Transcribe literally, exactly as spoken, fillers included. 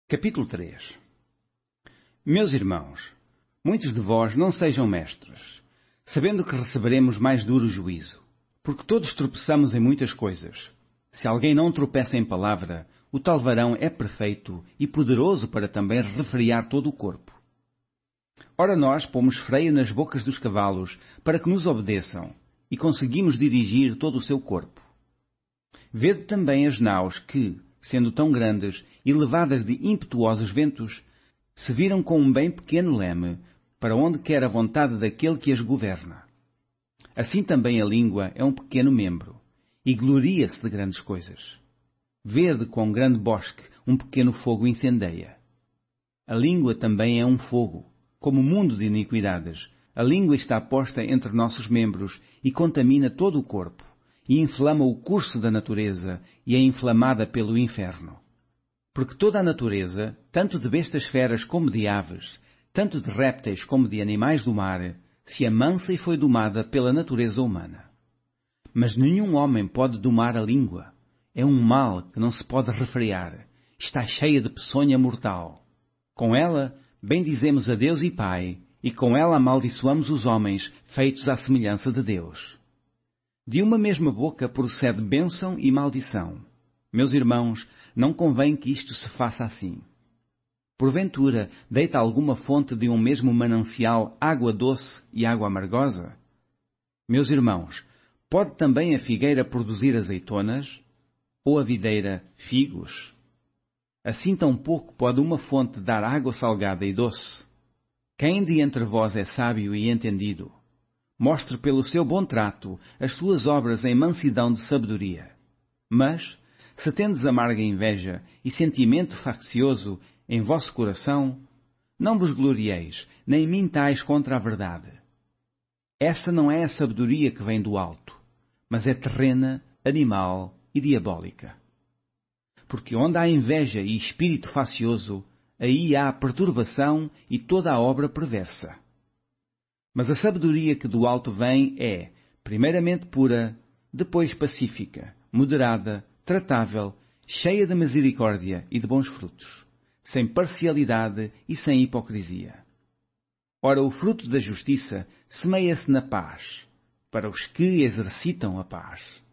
Capítulo três. Meus irmãos, muitos de vós não sejam mestres, sabendo que receberemos mais duro juízo, porque todos tropeçamos em muitas coisas. Se alguém não tropeça em palavra, o tal varão é perfeito e poderoso para também refrear todo o corpo. Ora nós pomos freio nas bocas dos cavalos para que nos obedeçam, e conseguimos dirigir todo o seu corpo. Vede também as naus que, sendo tão grandes e levadas de impetuosos ventos, se viram com um bem pequeno leme, para onde quer a vontade daquele que as governa. Assim também a língua é um pequeno membro, e gloria-se de grandes coisas. Vede quão grande bosque um pequeno fogo incendeia. A língua também é um fogo, como mundo de iniquidades. A língua está posta entre nossos membros e contamina todo o corpo, e inflama o curso da natureza, e é inflamada pelo inferno. Porque toda a natureza, tanto de bestas feras como de aves, tanto de répteis como de animais do mar, se amansa e foi domada pela natureza humana. Mas nenhum homem pode domar a língua. É um mal que não se pode refrear. Está cheia de peçonha mortal. Com ela, bendizemos a Deus e Pai, e com ela amaldiçoamos os homens, feitos à semelhança de Deus. De uma mesma boca procede bênção e maldição. Meus irmãos, não convém que isto se faça assim. Porventura, deita alguma fonte de um mesmo manancial água doce e água amargosa? Meus irmãos, pode também a figueira produzir azeitonas? Ou a videira figos? Assim tampouco pode uma fonte dar água salgada e doce. Quem de entre vós é sábio e entendido? Mostre pelo seu bom trato as suas obras em mansidão de sabedoria. Mas, se tendes amarga inveja e sentimento faccioso em vosso coração, não vos glorieis, nem mintais contra a verdade. Essa não é a sabedoria que vem do alto, mas é terrena, animal e diabólica. Porque onde há inveja e espírito faccioso, aí há perturbação e toda a obra perversa. Mas a sabedoria que do alto vem é, primeiramente pura, depois pacífica, moderada, tratável, cheia de misericórdia e de bons frutos, sem parcialidade e sem hipocrisia. Ora, o fruto da justiça semeia-se na paz, para os que exercitam a paz.